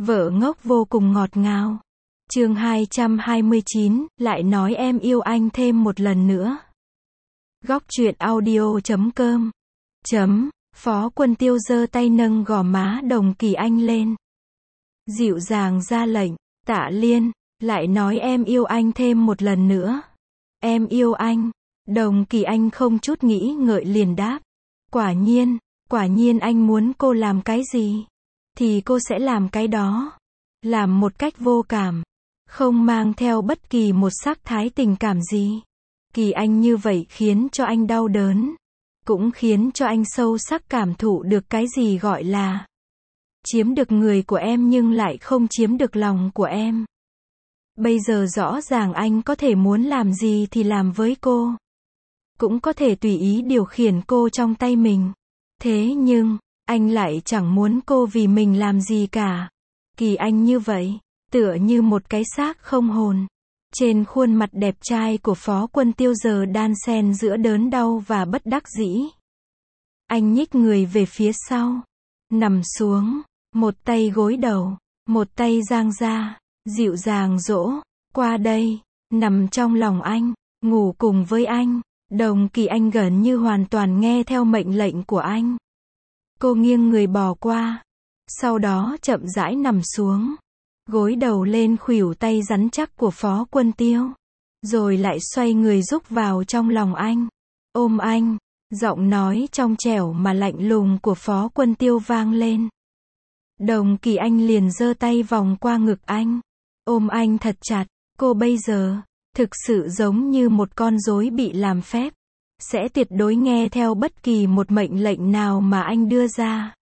Vợ ngốc vô cùng ngọt ngào. Chương 229, lại nói em yêu anh thêm một lần nữa. Góc truyện audio.com. Phó Quân Tiêu giơ tay nâng gò má Đồng Kỳ Anh lên. Dịu dàng ra lệnh, Tạ Liên, lại nói em yêu anh thêm một lần nữa. Em yêu anh. Đồng Kỳ Anh không chút nghĩ ngợi liền đáp. Quả nhiên anh muốn cô làm cái gì, thì cô sẽ làm cái đó. Làm một cách vô cảm, không mang theo bất kỳ một sắc thái tình cảm gì. Kỳ Anh như vậy khiến cho anh đau đớn, cũng khiến cho anh sâu sắc cảm thụ được cái gì gọi là chiếm được người của em nhưng lại không chiếm được lòng của em. Bây giờ rõ ràng anh có thể muốn làm gì thì làm với cô, cũng có thể tùy ý điều khiển cô trong tay mình. Thế nhưng, anh lại chẳng muốn cô vì mình làm gì cả. Kỳ Anh như vậy, tựa như một cái xác không hồn. Trên khuôn mặt đẹp trai của Phó Quân Tiêu giờ đan xen giữa đớn đau và bất đắc dĩ. Anh nhích người về phía sau, nằm xuống, một tay gối đầu, một tay giang ra, dịu dàng dỗ, qua đây, nằm trong lòng anh, ngủ cùng với anh. Đồng Kỳ Anh gần như hoàn toàn nghe theo mệnh lệnh của anh. Cô nghiêng người bò qua, sau đó chậm rãi nằm xuống, gối đầu lên khuỷu tay rắn chắc của Phó Quân Tiêu, rồi lại xoay người rúc vào trong lòng anh, ôm anh. Giọng nói trong trẻo mà lạnh lùng của Phó Quân Tiêu vang lên. Đồng Kỳ Anh liền giơ tay vòng qua ngực anh, ôm anh thật chặt. Cô bây giờ thực sự giống như một con rối bị làm phép, sẽ tuyệt đối nghe theo bất kỳ một mệnh lệnh nào mà anh đưa ra.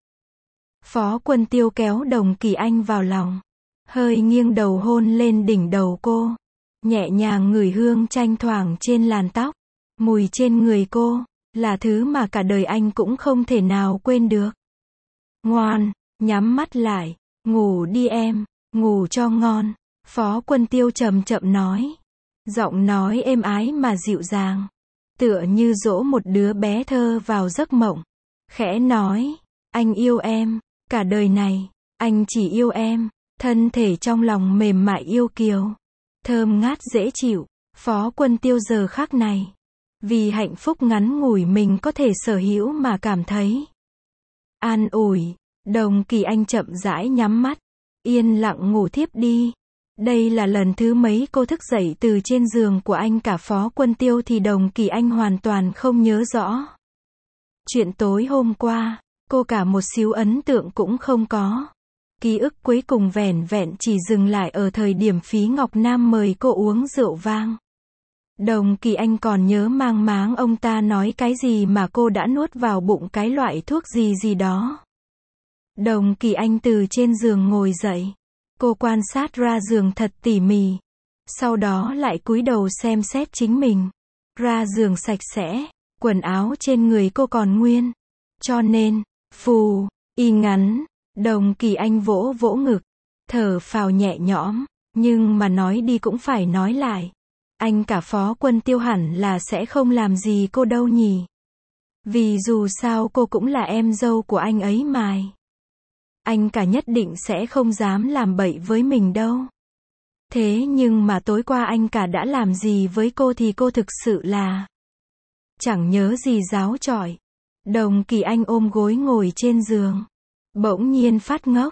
Phó Quân Tiêu kéo Đồng Kỳ Anh vào lòng, hơi nghiêng đầu hôn lên đỉnh đầu cô, nhẹ nhàng ngửi hương chanh thoảng trên làn tóc. Mùi trên người cô là thứ mà cả đời anh cũng không thể nào quên được. Ngoan, nhắm mắt lại, ngủ đi em, ngủ cho ngon. Phó Quân Tiêu chậm chậm nói, giọng nói êm ái mà dịu dàng, tựa như dỗ một đứa bé thơ vào giấc mộng. Khẽ nói, anh yêu em, cả đời này, anh chỉ yêu em. Thân thể trong lòng mềm mại yêu kiều, thơm ngát dễ chịu. Phó Quân Tiêu giờ khắc này, vì hạnh phúc ngắn ngủi mình có thể sở hữu mà cảm thấy an ủi. Đồng Kỳ Anh chậm rãi nhắm mắt, yên lặng ngủ thiếp đi. Đây là lần thứ mấy cô thức dậy từ trên giường của anh. Cả Phó Quân Tiêu thì Đồng Kỳ Anh hoàn toàn không nhớ rõ. Chuyện tối hôm qua, cô cả một xíu ấn tượng cũng không có. Ký ức cuối cùng vẻn vẹn chỉ dừng lại ở thời điểm Phí Ngọc Nam mời cô uống rượu vang. Đồng Kỳ Anh còn nhớ mang máng ông ta nói cái gì mà cô đã nuốt vào bụng cái loại thuốc gì đó. Đồng Kỳ Anh từ trên giường ngồi dậy. Cô quan sát ra giường thật tỉ mỉ. Sau đó lại cúi đầu xem xét chính mình. Ra giường sạch sẽ, quần áo trên người cô còn nguyên. Cho nên, y ngắn. Đồng Kỳ Anh vỗ vỗ ngực, thở phào nhẹ nhõm. Nhưng mà nói đi cũng phải nói lại. Anh cả Phó Quân Tiêu hẳn là sẽ không làm gì cô đâu nhỉ. Vì dù sao cô cũng là em dâu của anh ấy mà. Anh cả nhất định sẽ không dám làm bậy với mình đâu. Thế nhưng mà tối qua anh cả đã làm gì với cô thì cô thực sự là chẳng nhớ gì ráo chọi. Đồng Kỳ Anh ôm gối ngồi trên giường, bỗng nhiên phát ngốc.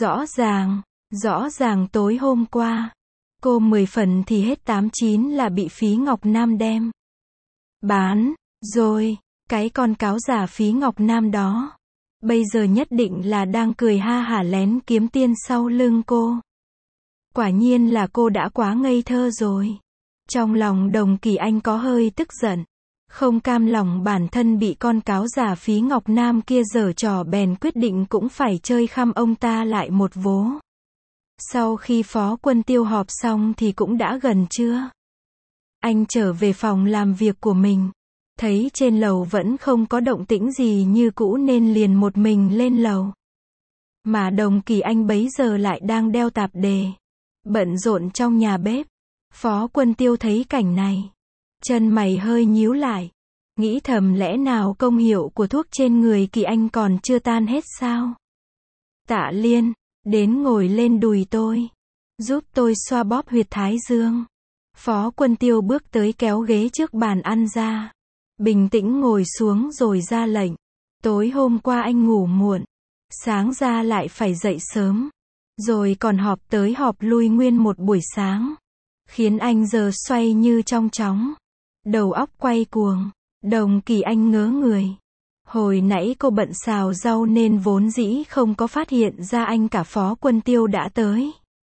Rõ ràng tối hôm qua, cô 10 phần thì hết 8-9 là bị Phí Ngọc Nam đem bán rồi. Cái con cáo già Phí Ngọc Nam đó, bây giờ nhất định là đang cười ha hả lén kiếm tiền sau lưng cô. Quả nhiên là cô đã quá ngây thơ rồi. Trong lòng Đồng Kỳ Anh có hơi tức giận, không cam lòng bản thân bị con cáo già Phí Ngọc Nam kia giở trò, bèn quyết định cũng phải chơi khăm ông ta lại một vố. Sau khi Phó Quân Tiêu họp xong thì cũng đã gần trưa. Anh trở về phòng làm việc của mình, thấy trên lầu vẫn không có động tĩnh gì như cũ nên liền một mình lên lầu. Mà Đồng Kỳ Anh bấy giờ lại đang đeo tạp dề, bận rộn trong nhà bếp. Phó Quân Tiêu thấy cảnh này, chân mày hơi nhíu lại, nghĩ thầm lẽ nào công hiệu của thuốc trên người Kỳ Anh còn chưa tan hết sao? Tạ Liên, đến ngồi lên đùi tôi, giúp tôi xoa bóp huyệt thái dương. Phó Quân Tiêu bước tới kéo ghế trước bàn ăn ra, bình tĩnh ngồi xuống rồi ra lệnh. Tối hôm qua anh ngủ muộn, sáng ra lại phải dậy sớm, rồi còn họp tới họp lui nguyên một buổi sáng, khiến anh giờ xoay như trong chóng, đầu óc quay cuồng. Đồng Kỳ Anh ngớ người. Hồi nãy cô bận xào rau nên vốn dĩ không có phát hiện ra anh cả Phó Quân Tiêu đã tới.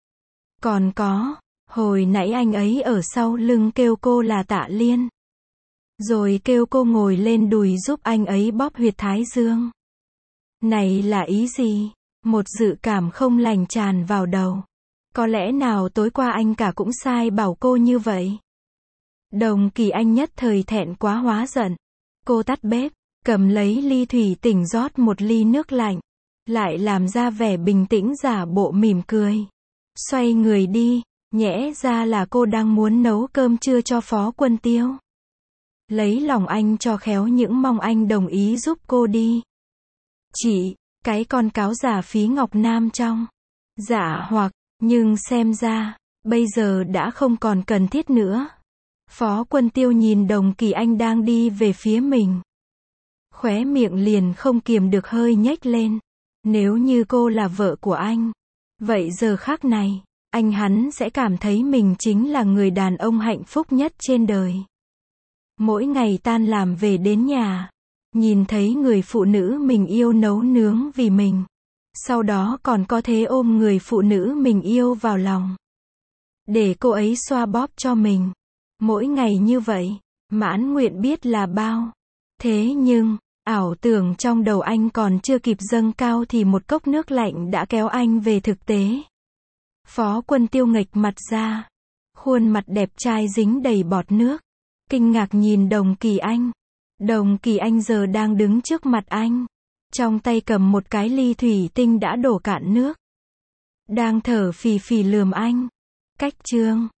Còn có, hồi nãy anh ấy ở sau lưng kêu cô là Tạ Liên, rồi kêu cô ngồi lên đùi giúp anh ấy bóp huyệt thái dương. Này là ý gì? Một dự cảm không lành tràn vào đầu. Có lẽ nào tối qua anh cả cũng sai bảo cô như vậy? Đồng Kỳ Anh nhất thời thẹn quá hóa giận. Cô tắt bếp, cầm lấy ly thủy tinh rót một ly nước lạnh, lại làm ra vẻ bình tĩnh giả bộ mỉm cười. Xoay người đi, nhẽ ra là cô đang muốn nấu cơm trưa cho Phó Quân Tiêu. Lấy lòng anh cho khéo những mong anh đồng ý giúp cô đi. Chị, cái con cáo giả Phí Ngọc Nam trong. Dạ hoặc, nhưng xem ra, bây giờ đã không còn cần thiết nữa. Phó Quân Tiêu nhìn Đồng Kỳ Anh đang đi về phía mình. Khóe miệng liền không kiềm được hơi nhếch lên. Nếu như cô là vợ của anh, vậy giờ khắc này, hắn sẽ cảm thấy mình chính là người đàn ông hạnh phúc nhất trên đời. Mỗi ngày tan làm về đến nhà, nhìn thấy người phụ nữ mình yêu nấu nướng vì mình, sau đó còn có thể ôm người phụ nữ mình yêu vào lòng, để cô ấy xoa bóp cho mình. Mỗi ngày như vậy, mãn nguyện biết là bao. Thế nhưng, ảo tưởng trong đầu anh còn chưa kịp dâng cao thì một cốc nước lạnh đã kéo anh về thực tế. Phó Quân Tiêu nghệch mặt ra, khuôn mặt đẹp trai dính đầy bọt nước, kinh ngạc nhìn Đồng Kỳ Anh. Đồng Kỳ Anh giờ đang đứng trước mặt anh, trong tay cầm một cái ly thủy tinh đã đổ cạn nước, đang thở phì phì lườm anh. Cách chương